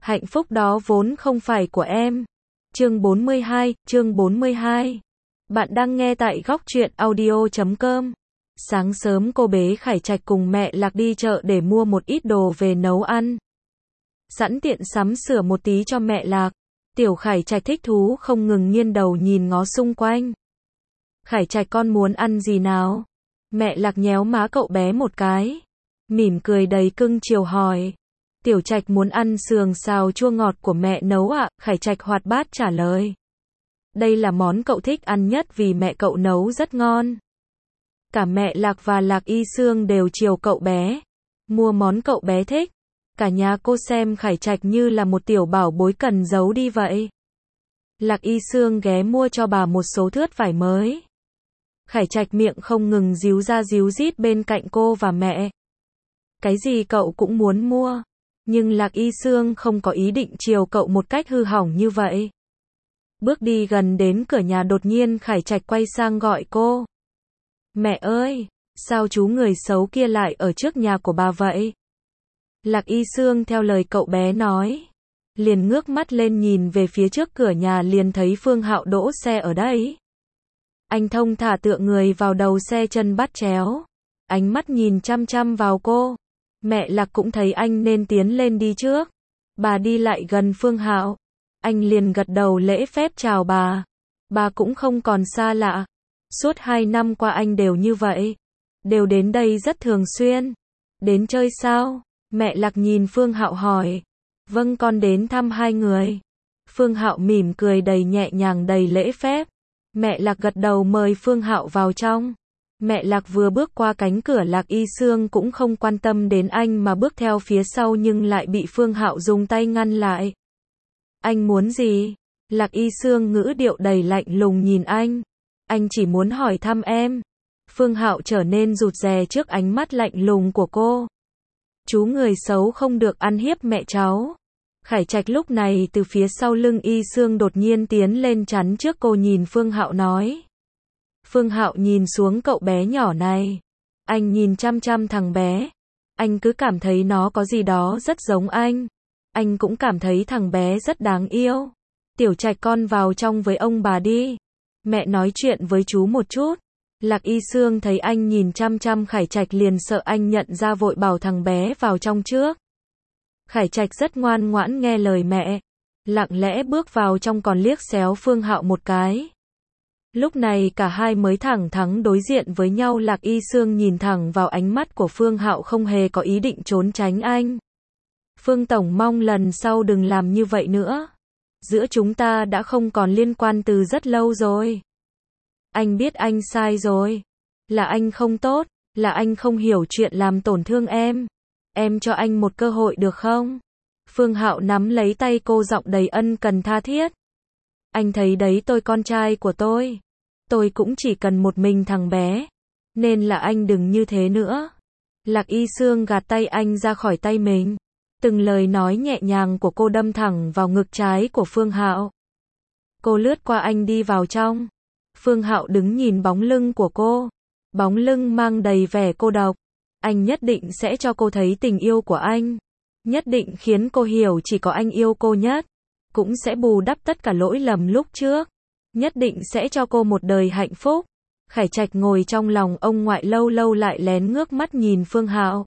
Hạnh phúc đó vốn không phải của em. Chương 42. Bạn đang nghe tại góc truyện audio.com. Sáng sớm cô bế Khải Trạch cùng mẹ Lạc đi chợ để mua một ít đồ về nấu ăn. Sẵn tiện sắm sửa một tí cho mẹ Lạc. Tiểu Khải Trạch thích thú không ngừng nghiêng đầu nhìn ngó xung quanh. Khải Trạch con muốn ăn gì nào? Mẹ Lạc nhéo má cậu bé một cái. Mỉm cười đầy cưng chiều hỏi. Tiểu Trạch muốn ăn sườn xào chua ngọt của mẹ nấu ạ, Khải Trạch hoạt bát trả lời. Đây là món cậu thích ăn nhất vì mẹ cậu nấu rất ngon. Cả mẹ Lạc và Lạc Y Sương đều chiều cậu bé. Mua món cậu bé thích. Cả nhà cô xem Khải Trạch như là một tiểu bảo bối cần giấu đi vậy. Lạc Y Sương ghé mua cho bà một số thướt vải mới. Khải Trạch miệng không ngừng díu ra díu dít bên cạnh cô và mẹ. Cái gì cậu cũng muốn mua. Nhưng Lạc Y Sương không có ý định chiều cậu một cách hư hỏng như vậy. Bước đi gần đến cửa nhà đột nhiên Khải Trạch quay sang gọi cô. Mẹ ơi, sao chú người xấu kia lại ở trước nhà của bà vậy? Lạc Y Sương theo lời cậu bé nói. Liền ngước mắt lên nhìn về phía trước cửa nhà liền thấy Phương Hạo đỗ xe ở đấy. Anh thông thả tựa người vào đầu xe chân bắt chéo. Ánh mắt nhìn chăm chăm vào cô. Mẹ Lạc cũng thấy anh nên tiến lên đi trước. Bà đi lại gần Phương Hạo. Anh liền gật đầu lễ phép chào bà. Bà cũng không còn xa lạ. Suốt 2 năm qua anh đều như vậy. Đều đến đây rất thường xuyên. Đến chơi sao? Mẹ Lạc nhìn Phương Hạo hỏi. Vâng, con đến thăm hai người. Phương Hạo mỉm cười đầy nhẹ nhàng đầy lễ phép. Mẹ Lạc gật đầu mời Phương Hạo vào trong. Mẹ Lạc vừa bước qua cánh cửa Lạc Y Sương cũng không quan tâm đến anh mà bước theo phía sau nhưng lại bị Phương Hạo dùng tay ngăn lại. Anh muốn gì? Lạc Y Sương ngữ điệu đầy lạnh lùng nhìn anh. Anh chỉ muốn hỏi thăm em. Phương Hạo trở nên rụt rè trước ánh mắt lạnh lùng của cô. Chú người xấu không được ăn hiếp mẹ cháu. Khải Trạch lúc này từ phía sau lưng Y Sương đột nhiên tiến lên chắn trước cô nhìn Phương Hạo nói. Phương Hạo nhìn xuống cậu bé nhỏ này. Anh nhìn chăm chăm thằng bé. Anh cứ cảm thấy nó có gì đó rất giống anh. Anh cũng cảm thấy thằng bé rất đáng yêu. Tiểu Trạch con vào trong với ông bà đi. Mẹ nói chuyện với chú một chút. Lạc Y Sương thấy anh nhìn chăm chăm Khải Trạch liền sợ anh nhận ra vội bảo thằng bé vào trong trước. Khải Trạch rất ngoan ngoãn nghe lời mẹ. Lặng lẽ bước vào trong còn liếc xéo Phương Hạo một cái. Lúc này cả hai mới thẳng thắn đối diện với nhau. Lạc Y Sương nhìn thẳng vào ánh mắt của Phương Hạo không hề có ý định trốn tránh anh. Phương Tổng mong lần sau đừng làm như vậy nữa. Giữa chúng ta đã không còn liên quan từ rất lâu rồi. Anh biết anh sai rồi. Là anh không tốt, là anh không hiểu chuyện làm tổn thương em. Em cho anh một cơ hội được không? Phương Hạo nắm lấy tay cô giọng đầy ân cần tha thiết. Anh thấy đấy tôi con trai của tôi. Tôi cũng chỉ cần một mình thằng bé. Nên là anh đừng như thế nữa. Lạc Y Sương gạt tay anh ra khỏi tay mình. Từng lời nói nhẹ nhàng của cô đâm thẳng vào ngực trái của Phương Hạo. Cô lướt qua anh đi vào trong. Phương Hạo đứng nhìn bóng lưng của cô. Bóng lưng mang đầy vẻ cô độc. Anh nhất định sẽ cho cô thấy tình yêu của anh. Nhất định khiến cô hiểu chỉ có anh yêu cô nhất. Cũng sẽ bù đắp tất cả lỗi lầm lúc trước. Nhất định sẽ cho cô một đời hạnh phúc. Khải Trạch ngồi trong lòng ông ngoại lâu lâu lại lén ngước mắt nhìn Phương Hạo.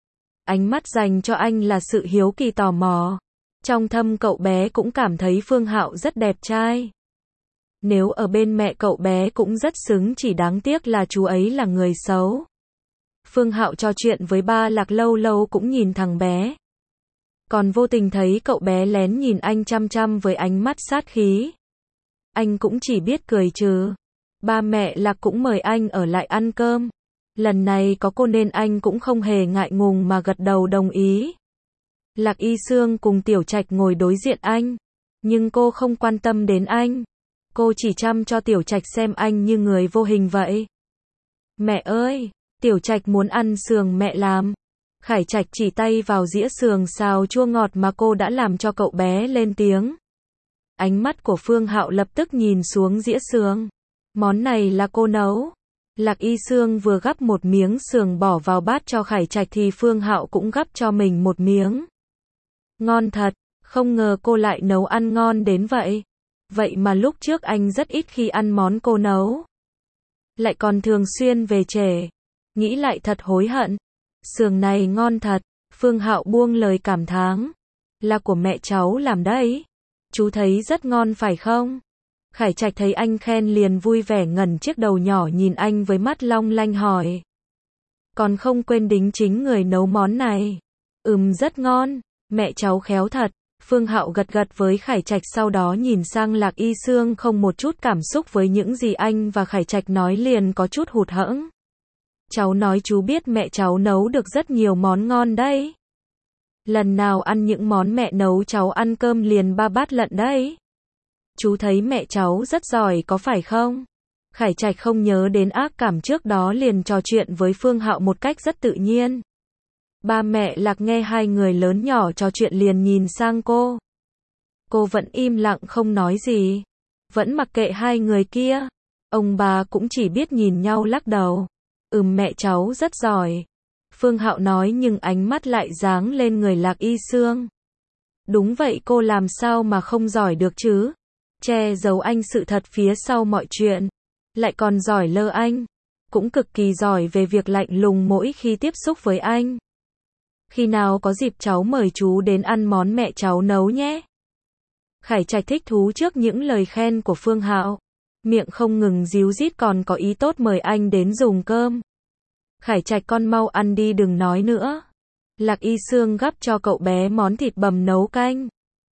Ánh mắt dành cho anh là sự hiếu kỳ tò mò. Trong thâm cậu bé cũng cảm thấy Phương Hạo rất đẹp trai. Nếu ở bên mẹ cậu bé cũng rất xứng, chỉ đáng tiếc là chú ấy là người xấu. Phương Hạo trò chuyện với ba Lạc lâu lâu cũng nhìn thằng bé. Còn vô tình thấy cậu bé lén nhìn anh chăm chăm với ánh mắt sát khí. Anh cũng chỉ biết cười trừ. Ba mẹ Lạc cũng mời anh ở lại ăn cơm. Lần này có cô nên anh cũng không hề ngại ngùng mà gật đầu đồng ý. Lạc Y Sương cùng Tiểu Trạch ngồi đối diện anh. Nhưng cô không quan tâm đến anh. Cô chỉ chăm cho Tiểu Trạch xem anh như người vô hình vậy. Mẹ ơi, Tiểu Trạch muốn ăn sườn mẹ làm. Khải Trạch chỉ tay vào dĩa sườn xào chua ngọt mà cô đã làm cho cậu bé lên tiếng. Ánh mắt của Phương Hạo lập tức nhìn xuống dĩa sườn. Món này là cô nấu. Lạc Y Sương vừa gắp một miếng sườn bỏ vào bát cho Khải Trạch thì Phương Hạo cũng gắp cho mình một miếng. Ngon thật, Không ngờ cô lại nấu ăn ngon đến vậy. Vậy mà lúc trước anh rất ít khi ăn món cô nấu. Lại còn thường xuyên về trễ. Nghĩ lại thật hối hận. Sườn này ngon thật. Phương Hạo buông lời cảm thán. Là của mẹ cháu làm đấy. Chú thấy rất ngon phải không? Khải Trạch thấy anh khen liền vui vẻ ngẩng chiếc đầu nhỏ nhìn anh với mắt long lanh hỏi. Còn không quên đính chính người nấu món này. Rất ngon. Mẹ cháu khéo thật. Phương Hạo gật gật với Khải Trạch sau đó nhìn sang Lạc Y Sương không một chút cảm xúc với những gì anh và Khải Trạch nói liền có chút hụt hẫng. Cháu nói chú biết mẹ cháu nấu được rất nhiều món ngon đấy. Lần nào ăn những món mẹ nấu cháu ăn cơm liền 3 bát lận đấy. Chú thấy mẹ cháu rất giỏi có phải không? Khải Trạch không nhớ đến ác cảm trước đó liền trò chuyện với Phương Hạo một cách rất tự nhiên. Ba mẹ Lạc nghe hai người lớn nhỏ trò chuyện liền nhìn sang cô. Cô vẫn im lặng không nói gì. Vẫn mặc kệ hai người kia. Ông bà cũng chỉ biết nhìn nhau lắc đầu. Mẹ cháu rất giỏi. Phương Hạo nói nhưng ánh mắt lại giáng lên người Lạc Y Sương. Đúng vậy cô làm sao mà không giỏi được chứ? Che giấu anh sự thật phía sau mọi chuyện. Lại còn giỏi lơ anh. Cũng cực kỳ giỏi về việc lạnh lùng mỗi khi tiếp xúc với anh. Khi nào có dịp cháu mời chú đến ăn món mẹ cháu nấu nhé. Khải Trạch thích thú trước những lời khen của Phương Hạo. Miệng không ngừng díu dít còn có ý tốt mời anh đến dùng cơm. Khải Trạch con mau ăn đi đừng nói nữa. Lạc Y Sương gắp cho cậu bé món thịt bằm nấu canh.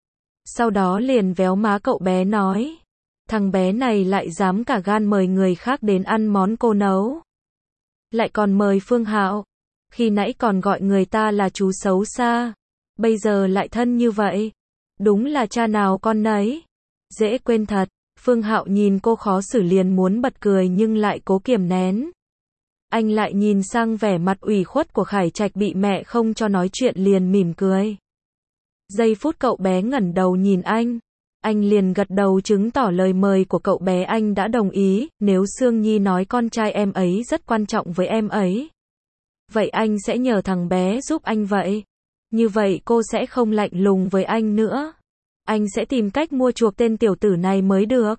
Sau đó liền véo má cậu bé nói. Thằng bé này lại dám cả gan mời người khác đến ăn món cô nấu. Lại còn mời Phương Hạo. Khi nãy còn gọi người ta là chú xấu xa. Bây giờ lại thân như vậy. Đúng là cha nào con nấy. Dễ quên thật. Phương Hạo nhìn cô khó xử liền muốn bật cười nhưng lại cố kiềm nén. Anh lại nhìn sang vẻ mặt ủy khuất của Khải Trạch bị mẹ không cho nói chuyện liền mỉm cười. Giây phút cậu bé ngẩng đầu nhìn anh liền gật đầu chứng tỏ lời mời của cậu bé anh đã đồng ý, nếu Sương Nhi nói con trai em ấy rất quan trọng với em ấy. Vậy anh sẽ nhờ thằng bé giúp anh vậy. Như vậy cô sẽ không lạnh lùng với anh nữa. Anh sẽ tìm cách mua chuộc tên tiểu tử này mới được.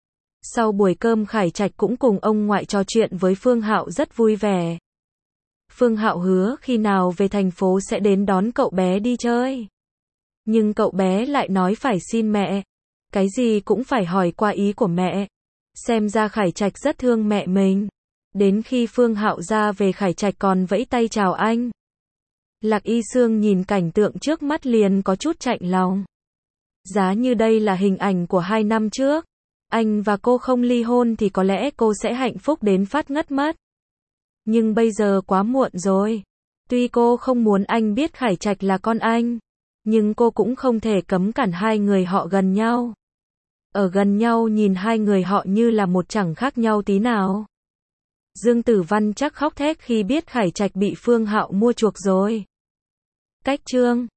Sau buổi cơm Khải Trạch cũng cùng ông ngoại trò chuyện với Phương Hạo rất vui vẻ. Phương Hạo hứa khi nào về thành phố sẽ đến đón cậu bé đi chơi. Nhưng cậu bé lại nói phải xin mẹ. Cái gì cũng phải hỏi qua ý của mẹ. Xem ra Khải Trạch rất thương mẹ mình. Đến khi Phương Hạo ra về Khải Trạch còn vẫy tay chào anh. Lạc Y Sương nhìn cảnh tượng trước mắt liền có chút chạnh lòng. Giá như đây là hình ảnh của 2 năm trước. Anh và cô không ly hôn thì có lẽ cô sẽ hạnh phúc đến phát ngất mất. Nhưng bây giờ quá muộn rồi. Tuy cô không muốn anh biết Khải Trạch là con anh. Nhưng cô cũng không thể cấm cản hai người họ gần nhau. Ở gần nhau nhìn hai người họ như là một chẳng khác nhau tí nào. Dương Tử Văn chắc khóc thét khi biết Khải Trạch bị Phương Hạo mua chuộc rồi. Cách chương